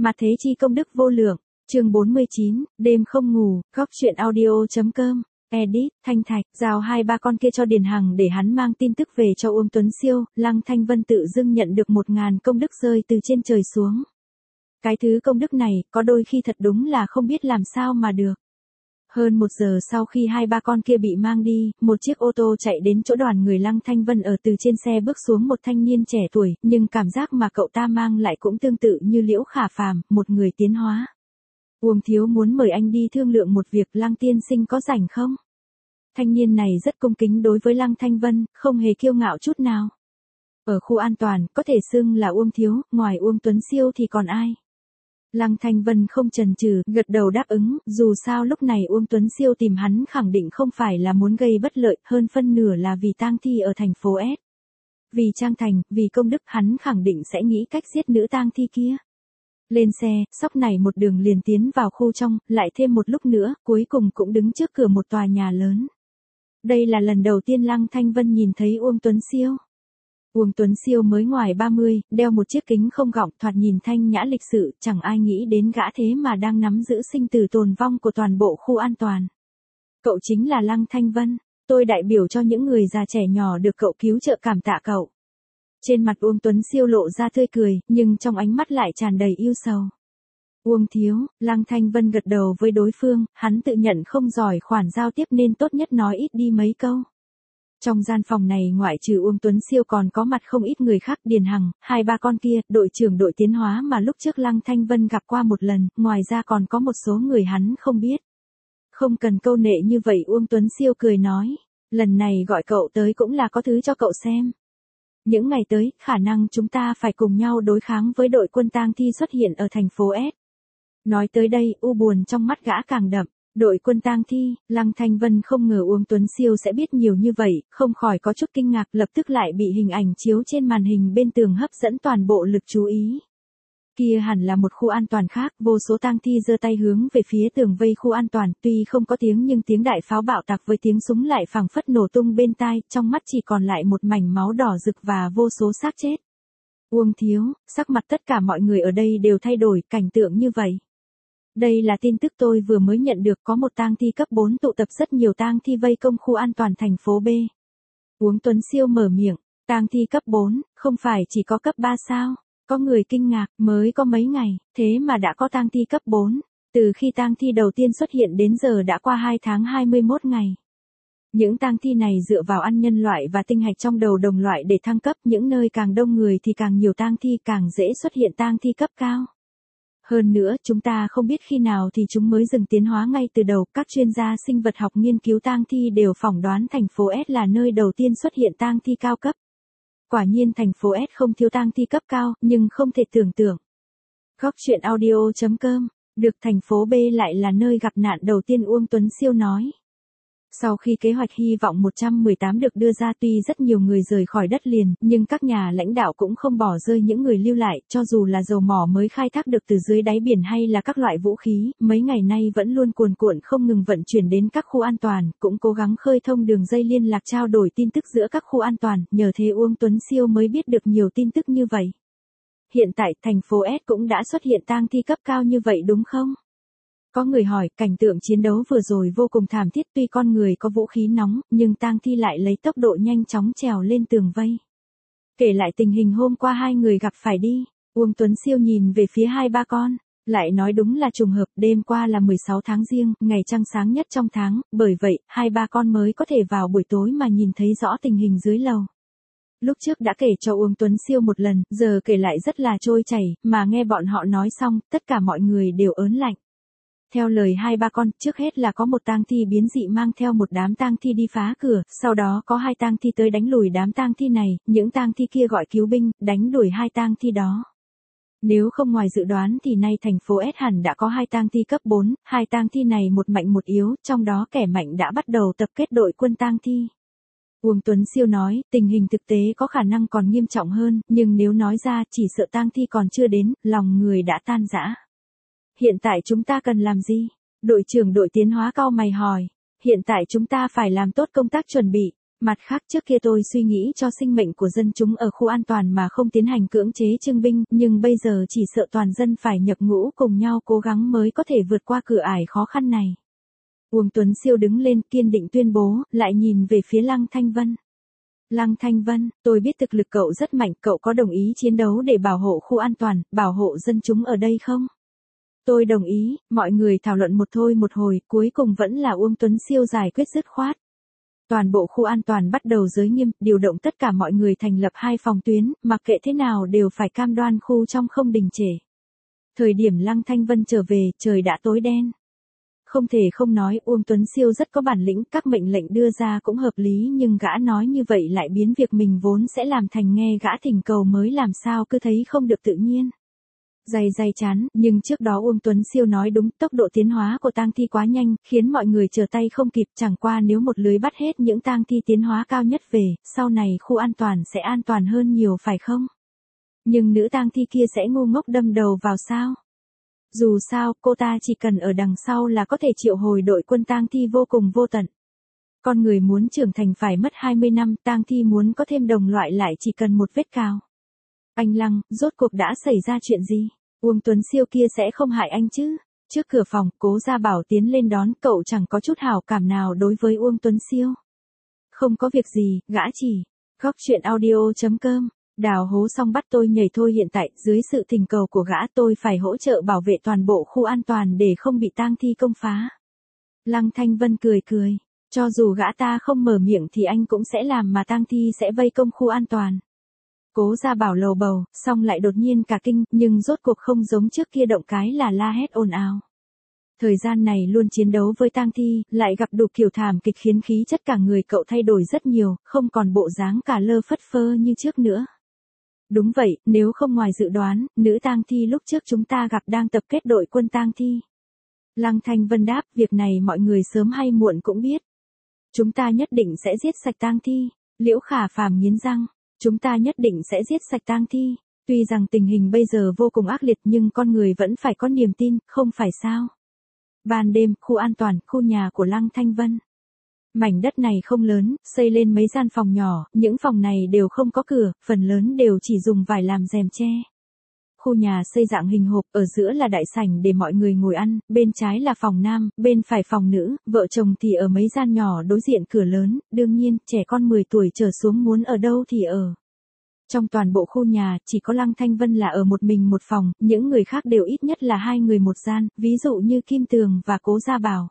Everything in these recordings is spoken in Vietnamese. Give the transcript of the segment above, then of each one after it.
Mà thế chi công đức vô lượng. Chương 49, đêm không ngủ, góc truyện audio.com. Edit, Thanh Thạch, giao 2-3 con kia cho Điền Hằng để hắn mang tin tức về cho Uông Tuấn Siêu. Lăng Thanh Vân tự dưng nhận được 1000 công đức rơi từ trên trời xuống. Cái thứ công đức này, có đôi khi thật đúng là không biết làm sao mà được. Hơn 1 giờ sau khi 2-3 con kia bị mang đi, một chiếc ô tô chạy đến chỗ đoàn người Lăng Thanh Vân ở. Từ trên xe bước xuống một thanh niên trẻ tuổi, nhưng cảm giác mà cậu ta mang lại cũng tương tự như Liễu Khả Phàm, một người tiến hóa. Uông thiếu muốn mời anh đi thương lượng một việc, Lăng tiên sinh có rảnh không? Thanh niên này rất cung kính đối với Lăng Thanh Vân, không hề kiêu ngạo chút nào. Ở khu an toàn, có thể xưng là Uông thiếu, ngoài Uông Tuấn Siêu thì còn ai? Lăng Thanh Vân không chần chừ, gật đầu đáp ứng, dù sao lúc này Uông Tuấn Siêu tìm hắn khẳng định không phải là muốn gây bất lợi, hơn phân nửa là vì tang thi ở thành phố S. Vì Trang Thành, vì công đức hắn khẳng định sẽ nghĩ cách giết nữ tang thi kia. Lên xe, sóc này một đường liền tiến vào khu trong, lại thêm một lúc nữa, cuối cùng cũng đứng trước cửa một tòa nhà lớn. Đây là lần đầu tiên Lăng Thanh Vân nhìn thấy Uông Tuấn Siêu. Uông Tuấn Siêu mới ngoài 30, đeo một chiếc kính không gọng, thoạt nhìn thanh nhã lịch sự, chẳng ai nghĩ đến gã thế mà đang nắm giữ sinh tử tồn vong của toàn bộ khu an toàn. Cậu chính là Lăng Thanh Vân, tôi đại biểu cho những người già trẻ nhỏ được cậu cứu trợ cảm tạ cậu. Trên mặt Uông Tuấn Siêu lộ ra tươi cười, nhưng trong ánh mắt lại tràn đầy yêu sầu. Uông thiếu, Lăng Thanh Vân gật đầu với đối phương, hắn tự nhận không giỏi khoản giao tiếp nên tốt nhất nói ít đi mấy câu. Trong gian phòng này ngoại trừ Uông Tuấn Siêu còn có mặt không ít người khác, Điền Hằng, 2-3 con kia, đội trưởng đội tiến hóa mà lúc trước Lăng Thanh Vân gặp qua một lần, ngoài ra còn có một số người hắn không biết. Không cần câu nệ như vậy, Uông Tuấn Siêu cười nói, lần này gọi cậu tới cũng là có thứ cho cậu xem. Những ngày tới, khả năng chúng ta phải cùng nhau đối kháng với đội quân tang thi xuất hiện ở thành phố S. Nói tới đây, u buồn trong mắt gã càng đậm. Đội quân tang thi, Lăng Thanh Vân không ngờ Uông Tuấn Siêu sẽ biết nhiều như vậy, không khỏi có chút kinh ngạc, lập tức lại bị hình ảnh chiếu trên màn hình bên tường hấp dẫn toàn bộ lực chú ý. Kia hẳn là một khu an toàn khác, vô số tang thi giơ tay hướng về phía tường vây khu an toàn, tuy không có tiếng nhưng tiếng đại pháo bạo tạc với tiếng súng lại phảng phất nổ tung bên tai, trong mắt chỉ còn lại một mảnh máu đỏ rực và vô số xác chết. Uông thiếu, sắc mặt tất cả mọi người ở đây đều thay đổi, cảnh tượng như vậy. Đây là tin tức tôi vừa mới nhận được, có một tang thi cấp 4 tụ tập rất nhiều tang thi vây công khu an toàn thành phố B. Uông Tuấn Siêu mở miệng, tang thi cấp 4, không phải chỉ có cấp 3 sao? Có người kinh ngạc, mới có mấy ngày, thế mà đã có tang thi cấp 4. Từ khi tang thi đầu tiên xuất hiện đến giờ đã qua 2 tháng 21 ngày. Những tang thi này dựa vào ăn nhân loại và tinh hạch trong đầu đồng loại để thăng cấp, những nơi càng đông người thì càng nhiều tang thi, càng dễ xuất hiện tang thi cấp cao. Hơn nữa, chúng ta không biết khi nào thì chúng mới dừng tiến hóa ngay từ đầu, các chuyên gia sinh vật học nghiên cứu tang thi đều phỏng đoán thành phố S là nơi đầu tiên xuất hiện tang thi cao cấp. Quả nhiên thành phố S không thiếu tang thi cấp cao, nhưng không thể tưởng tượng. Góc truyện audio.com, được thành phố B lại là nơi gặp nạn đầu tiên, Uông Tuấn Siêu nói. Sau khi kế hoạch hy vọng 118 được đưa ra, tuy rất nhiều người rời khỏi đất liền, nhưng các nhà lãnh đạo cũng không bỏ rơi những người lưu lại, cho dù là dầu mỏ mới khai thác được từ dưới đáy biển hay là các loại vũ khí, mấy ngày nay vẫn luôn cuồn cuộn không ngừng vận chuyển đến các khu an toàn, cũng cố gắng khơi thông đường dây liên lạc trao đổi tin tức giữa các khu an toàn, nhờ thế Uông Tuấn Siêu mới biết được nhiều tin tức như vậy. Hiện tại, thành phố S cũng đã xuất hiện tang thi cấp cao như vậy đúng không? Có người hỏi, cảnh tượng chiến đấu vừa rồi vô cùng thảm thiết, tuy con người có vũ khí nóng, nhưng tang thi lại lấy tốc độ nhanh chóng trèo lên tường vây. Kể lại tình hình hôm qua hai người gặp phải đi, Uông Tuấn Siêu nhìn về phía 2-3 con, lại nói đúng là trùng hợp, đêm qua là 16 tháng Giêng, ngày trăng sáng nhất trong tháng, bởi vậy, 2-3 con mới có thể vào buổi tối mà nhìn thấy rõ tình hình dưới lầu. Lúc trước đã kể cho Uông Tuấn Siêu một lần, giờ kể lại rất là trôi chảy, mà nghe bọn họ nói xong, tất cả mọi người đều ớn lạnh. Theo lời 2-3 con, trước hết là có một tang thi biến dị mang theo một đám tang thi đi phá cửa, sau đó có 2 tang thi tới đánh lùi đám tang thi này, những tang thi kia gọi cứu binh, đánh đuổi 2 tang thi đó. Nếu không ngoài dự đoán thì nay thành phố S hẳn đã có 2 tang thi cấp 4, 2 tang thi này một mạnh một yếu, trong đó kẻ mạnh đã bắt đầu tập kết đội quân tang thi. Uông Tuấn Siêu nói, tình hình thực tế có khả năng còn nghiêm trọng hơn, nhưng nếu nói ra chỉ sợ tang thi còn chưa đến, lòng người đã tan rã. Hiện tại chúng ta cần làm gì? Đội trưởng đội tiến hóa cau mày hỏi. Hiện tại chúng ta phải làm tốt công tác chuẩn bị. Mặt khác trước kia tôi suy nghĩ cho sinh mệnh của dân chúng ở khu an toàn mà không tiến hành cưỡng chế trưng binh, nhưng bây giờ chỉ sợ toàn dân phải nhập ngũ cùng nhau cố gắng mới có thể vượt qua cửa ải khó khăn này. Uông Tuấn Siêu đứng lên kiên định tuyên bố, lại nhìn về phía Lăng Thanh Vân. Lăng Thanh Vân, tôi biết thực lực cậu rất mạnh, cậu có đồng ý chiến đấu để bảo hộ khu an toàn, bảo hộ dân chúng ở đây không? Tôi đồng ý, mọi người thảo luận một thôi một hồi, cuối cùng vẫn là Uông Tuấn Siêu giải quyết dứt khoát. Toàn bộ khu an toàn bắt đầu giới nghiêm, điều động tất cả mọi người thành lập 2 phòng tuyến, mặc kệ thế nào đều phải cam đoan khu trong không đình trệ. Thời điểm Lăng Thanh Vân trở về, trời đã tối đen. Không thể không nói Uông Tuấn Siêu rất có bản lĩnh, các mệnh lệnh đưa ra cũng hợp lý nhưng gã nói như vậy lại biến việc mình vốn sẽ làm thành nghe gã thỉnh cầu mới làm sao cứ thấy không được tự nhiên. Day chán, nhưng trước đó Uông Tuấn Siêu nói đúng, tốc độ tiến hóa của tang thi quá nhanh, khiến mọi người trở tay không kịp, chẳng qua nếu một lưới bắt hết những tang thi tiến hóa cao nhất về, sau này khu an toàn sẽ an toàn hơn nhiều phải không? Nhưng nữ tang thi kia sẽ ngu ngốc đâm đầu vào sao? Dù sao, cô ta chỉ cần ở đằng sau là có thể triệu hồi đội quân tang thi vô cùng vô tận. Con người muốn trưởng thành phải mất 20 năm, tang thi muốn có thêm đồng loại lại chỉ cần một vết cào. Anh Lăng, rốt cuộc đã xảy ra chuyện gì? Uông Tuấn Siêu kia sẽ không hại anh chứ? Trước cửa phòng, Cố Gia Bảo tiến lên đón, cậu chẳng có chút hảo cảm nào đối với Uông Tuấn Siêu. Không có việc gì, gã chỉ. Góc chuyện audio.com. Đào hố xong bắt tôi nhảy thôi, hiện tại, dưới sự thỉnh cầu của gã tôi phải hỗ trợ bảo vệ toàn bộ khu an toàn để không bị tang thi công phá. Lăng Thanh Vân cười. Cho dù gã ta không mở miệng thì anh cũng sẽ làm mà tang thi sẽ vây công khu an toàn. Cố Gia Bảo lầu bầu, xong lại đột nhiên cả kinh, nhưng rốt cuộc không giống trước kia động cái là la hét ồn ào. Thời gian này luôn chiến đấu với tang thi, lại gặp đủ kiểu thảm kịch khiến khí chất cả người cậu thay đổi rất nhiều, không còn bộ dáng cả lơ phất phơ như trước nữa. Đúng vậy, nếu không ngoài dự đoán, nữ tang thi lúc trước chúng ta gặp đang tập kết đội quân tang thi. Lăng Thanh Vân đáp, việc này mọi người sớm hay muộn cũng biết. Chúng ta nhất định sẽ giết sạch tang thi. Liễu Khả Phàm nghiến răng. Chúng ta nhất định sẽ giết sạch tang thi. Tuy rằng tình hình bây giờ vô cùng ác liệt nhưng con người vẫn phải có niềm tin, không phải sao? Ban đêm, khu an toàn, khu nhà của Lăng Thanh Vân. Mảnh đất này không lớn, xây lên mấy gian phòng nhỏ, những phòng này đều không có cửa, phần lớn đều chỉ dùng vải làm rèm che. Khu nhà xây dạng hình hộp, ở giữa là đại sảnh để mọi người ngồi ăn, bên trái là phòng nam, bên phải phòng nữ, vợ chồng thì ở mấy gian nhỏ đối diện cửa lớn, đương nhiên, trẻ con 10 tuổi trở xuống muốn ở đâu thì ở. Trong toàn bộ khu nhà, chỉ có Lăng Thanh Vân là ở một mình một phòng, những người khác đều ít nhất là 2 người một gian, ví dụ như Kim Tường và Cố Gia Bảo.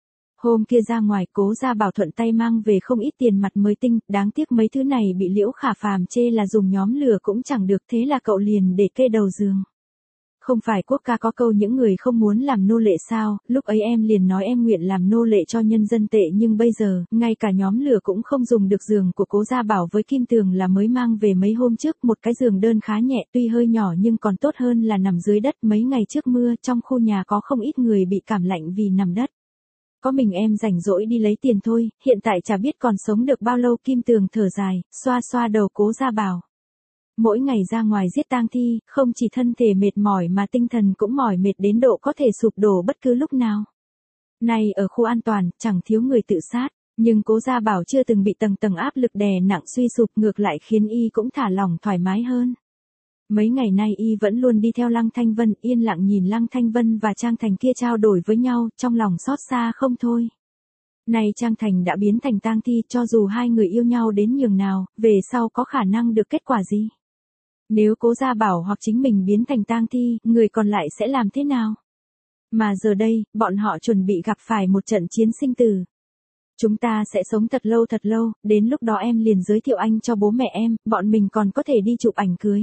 Hôm kia ra ngoài, Cố Gia Bảo thuận tay mang về không ít tiền mặt mới tinh, đáng tiếc mấy thứ này bị Liễu Khả Phàm chê là dùng nhóm lửa cũng chẳng được, thế là cậu liền để kê đầu giường. Không phải quốc ca có câu những người không muốn làm nô lệ sao, lúc ấy em liền nói em nguyện làm nô lệ cho nhân dân tệ, nhưng bây giờ, ngay cả nhóm lửa cũng không dùng được. Giường của Cố Gia Bảo với Kim Tường là mới mang về mấy hôm trước, một cái giường đơn khá nhẹ, tuy hơi nhỏ nhưng còn tốt hơn là nằm dưới đất. Mấy ngày trước mưa, trong khu nhà có không ít người bị cảm lạnh vì nằm đất. Có mình em rảnh rỗi đi lấy tiền thôi, hiện tại chả biết còn sống được bao lâu. Kim Tường thở dài, xoa xoa đầu Cố Gia Bảo. Mỗi ngày ra ngoài giết tang thi, không chỉ thân thể mệt mỏi mà tinh thần cũng mỏi mệt đến độ có thể sụp đổ bất cứ lúc nào. Này ở khu an toàn, chẳng thiếu người tự sát, nhưng Cố Gia Bảo chưa từng bị tầng tầng áp lực đè nặng suy sụp, ngược lại khiến y cũng thả lỏng thoải mái hơn. Mấy ngày nay y vẫn luôn đi theo Lăng Thanh Vân, yên lặng nhìn Lăng Thanh Vân và Trang Thành kia trao đổi với nhau, trong lòng xót xa không thôi. Nay Trang Thành đã biến thành tang thi, cho dù hai người yêu nhau đến nhường nào, về sau có khả năng được kết quả gì? Nếu Cố Gia Bảo hoặc chính mình biến thành tang thi, người còn lại sẽ làm thế nào? Mà giờ đây, bọn họ chuẩn bị gặp phải một trận chiến sinh tử. Chúng ta sẽ sống thật lâu, đến lúc đó em liền giới thiệu anh cho bố mẹ em, bọn mình còn có thể đi chụp ảnh cưới.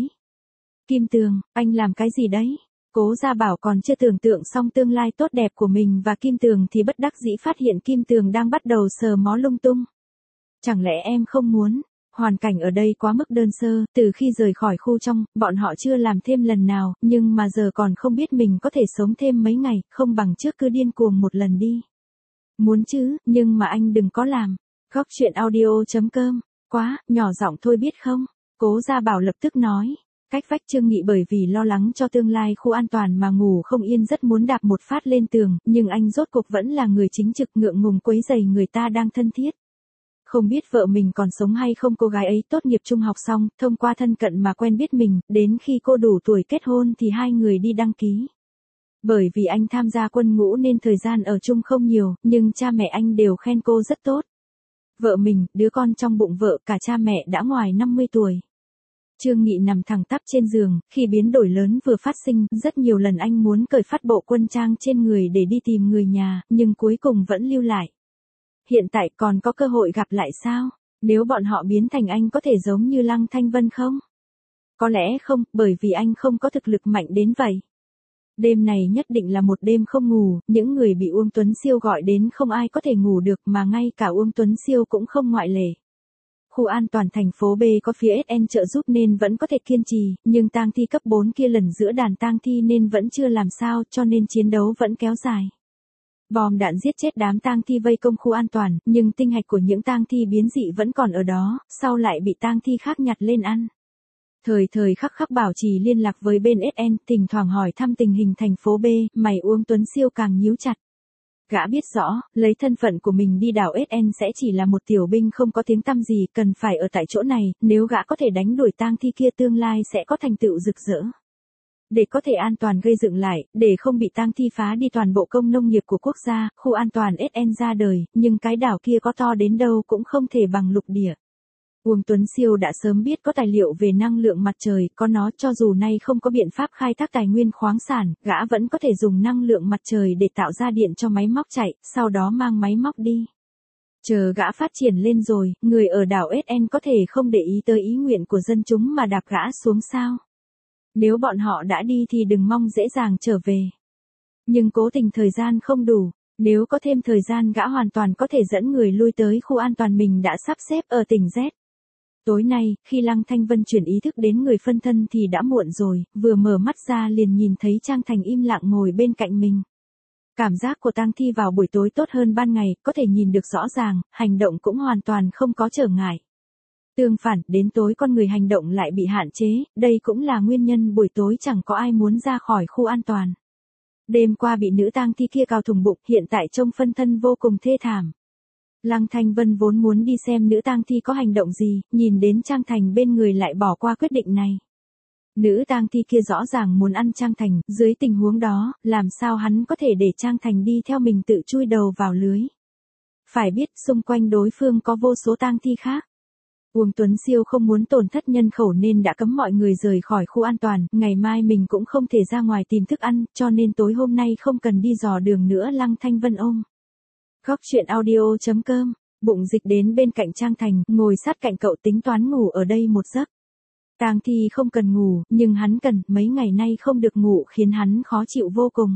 Kim Tường, anh làm cái gì đấy? Cố Gia Bảo còn chưa tưởng tượng xong tương lai tốt đẹp của mình và Kim Tường thì bất đắc dĩ phát hiện Kim Tường đang bắt đầu sờ mó lung tung. Chẳng lẽ em không muốn? Hoàn cảnh ở đây quá mức đơn sơ, từ khi rời khỏi khu trong, bọn họ chưa làm thêm lần nào, nhưng mà giờ còn không biết mình có thể sống thêm mấy ngày, không bằng trước cứ điên cuồng một lần đi. Muốn chứ, nhưng mà anh đừng có làm. Góc chuyện audio.com. Quá, nhỏ giọng thôi biết không? Cố Gia Bảo lập tức nói. Cách vách Trương Nghị bởi vì lo lắng cho tương lai khu an toàn mà ngủ không yên, rất muốn đạp một phát lên tường, nhưng anh rốt cuộc vẫn là người chính trực, ngượng ngùng quấy rầy người ta đang thân thiết. Không biết vợ mình còn sống hay không, cô gái ấy tốt nghiệp trung học xong, thông qua thân cận mà quen biết mình, đến khi cô đủ tuổi kết hôn thì hai người đi đăng ký. Bởi vì anh tham gia quân ngũ nên thời gian ở chung không nhiều, nhưng cha mẹ anh đều khen cô rất tốt. Vợ mình, đứa con trong bụng vợ, cả cha mẹ đã ngoài 50 tuổi. Trương Nghị nằm thẳng tắp trên giường, khi biến đổi lớn vừa phát sinh, rất nhiều lần anh muốn cởi phát bộ quân trang trên người để đi tìm người nhà, nhưng cuối cùng vẫn lưu lại. Hiện tại còn có cơ hội gặp lại sao? Nếu bọn họ biến thành anh có thể giống như Lăng Thanh Vân không? Có lẽ không, bởi vì anh không có thực lực mạnh đến vậy. Đêm này nhất định là một đêm không ngủ, những người bị Uông Tuấn Siêu gọi đến không ai có thể ngủ được mà ngay cả Uông Tuấn Siêu cũng không ngoại lệ. Khu an toàn thành phố B có phía SN trợ giúp nên vẫn có thể kiên trì, nhưng tang thi cấp 4 kia lần giữa đàn tang thi nên vẫn chưa làm sao, cho nên chiến đấu vẫn kéo dài. Bom đạn giết chết đám tang thi vây công khu an toàn, nhưng tinh hạch của những tang thi biến dị vẫn còn ở đó, sau lại bị tang thi khác nhặt lên ăn. Thời khắc khắc bảo trì liên lạc với bên SN, thỉnh thoảng hỏi thăm tình hình thành phố B, mày Uông Tuấn Siêu càng nhíu chặt. Gã biết rõ, lấy thân phận của mình đi đảo SN sẽ chỉ là một tiểu binh không có tiếng tăm gì, cần phải ở tại chỗ này, nếu gã có thể đánh đuổi tang thi kia tương lai sẽ có thành tựu rực rỡ. Để có thể an toàn gây dựng lại, để không bị tang thi phá đi toàn bộ công nông nghiệp của quốc gia, khu an toàn SN ra đời, nhưng cái đảo kia có to đến đâu cũng không thể bằng lục địa. Uông Tuấn Siêu đã sớm biết có tài liệu về năng lượng mặt trời, có nó cho dù nay không có biện pháp khai thác tài nguyên khoáng sản, gã vẫn có thể dùng năng lượng mặt trời để tạo ra điện cho máy móc chạy, sau đó mang máy móc đi. Chờ gã phát triển lên rồi, người ở đảo SN có thể không để ý tới ý nguyện của dân chúng mà đạp gã xuống sao. Nếu bọn họ đã đi thì đừng mong dễ dàng trở về. Nhưng cố tình thời gian không đủ, nếu có thêm thời gian gã hoàn toàn có thể dẫn người lui tới khu an toàn mình đã sắp xếp ở tỉnh Z. Tối nay, khi Lăng Thanh Vân chuyển ý thức đến người phân thân thì đã muộn rồi, vừa mở mắt ra liền nhìn thấy Trang Thành im lặng ngồi bên cạnh mình. Cảm giác của tang thi vào buổi tối tốt hơn ban ngày, có thể nhìn được rõ ràng, hành động cũng hoàn toàn không có trở ngại. Tương phản, đến tối con người hành động lại bị hạn chế, đây cũng là nguyên nhân buổi tối chẳng có ai muốn ra khỏi khu an toàn. Đêm qua bị nữ tang thi kia cào thủng bụng, hiện tại trông phân thân vô cùng thê thảm. Lăng Thanh Vân vốn muốn đi xem nữ tang thi có hành động gì, nhìn đến Trang Thành bên người lại bỏ qua quyết định này. Nữ tang thi kia rõ ràng muốn ăn Trang Thành, dưới tình huống đó, làm sao hắn có thể để Trang Thành đi theo mình tự chui đầu vào lưới. Phải biết xung quanh đối phương có vô số tang thi khác. Uông Tuấn Siêu không muốn tổn thất nhân khẩu nên đã cấm mọi người rời khỏi khu an toàn, ngày mai mình cũng không thể ra ngoài tìm thức ăn, cho nên tối hôm nay không cần đi dò đường nữa. Lăng Thanh Vân ôm Góc chuyện audio.com, bụng dịch đến bên cạnh Trang Thành, ngồi sát cạnh cậu tính toán ngủ ở đây một giấc. Tang thi không cần ngủ, nhưng hắn cần, mấy ngày nay không được ngủ khiến hắn khó chịu vô cùng.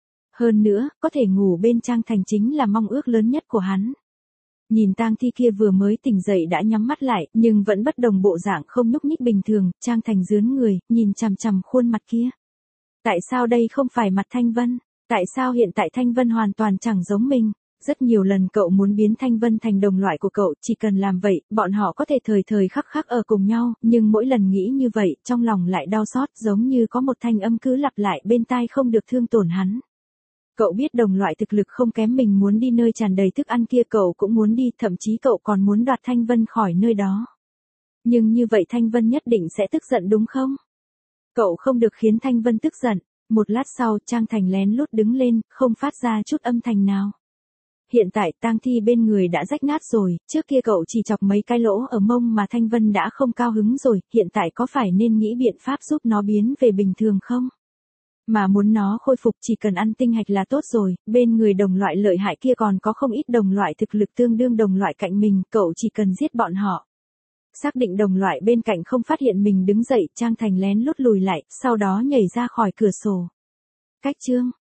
Hơn nữa, có thể ngủ bên Trang Thành chính là mong ước lớn nhất của hắn. Nhìn tang thi kia vừa mới tỉnh dậy đã nhắm mắt lại, nhưng vẫn bất đồng bộ dạng không nhúc nhích bình thường, Trang Thành rướn người, nhìn chằm chằm khuôn mặt kia. Tại sao đây không phải mặt Thanh Vân? Tại sao hiện tại Thanh Vân hoàn toàn chẳng giống mình? Rất nhiều lần cậu muốn biến Thanh Vân thành đồng loại của cậu, chỉ cần làm vậy, bọn họ có thể thời khắc khắc ở cùng nhau, nhưng mỗi lần nghĩ như vậy, trong lòng lại đau xót, giống như có một thanh âm cứ lặp lại bên tai không được thương tổn hắn. Cậu biết đồng loại thực lực không kém mình muốn đi nơi tràn đầy thức ăn kia cậu cũng muốn đi, thậm chí cậu còn muốn đoạt Thanh Vân khỏi nơi đó. Nhưng như vậy Thanh Vân nhất định sẽ tức giận đúng không? Cậu không được khiến Thanh Vân tức giận. Một lát sau, Trang Thành lén lút đứng lên, không phát ra chút âm thanh nào. Hiện tại tang thi bên người đã rách nát rồi, trước kia cậu chỉ chọc mấy cái lỗ ở mông mà Thanh Vân đã không cao hứng rồi, hiện tại có phải nên nghĩ biện pháp giúp nó biến về bình thường không? Mà muốn nó khôi phục chỉ cần ăn tinh hạch là tốt rồi, bên người đồng loại lợi hại kia còn có không ít đồng loại thực lực tương đương đồng loại cạnh mình, cậu chỉ cần giết bọn họ. Xác định đồng loại bên cạnh không phát hiện mình đứng dậy, Trang Thành lén lút lùi lại, sau đó nhảy ra khỏi cửa sổ. Cách chương